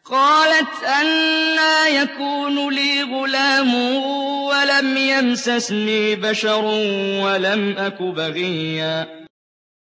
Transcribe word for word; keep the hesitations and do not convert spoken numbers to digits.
قَالَتْ أَنَّىٰ يَكُونُ لِي غُلَامٌ وَلَمْ يَمْسَسْنِي بَشَرٌ وَلَمْ أَكُ بَغِيًّا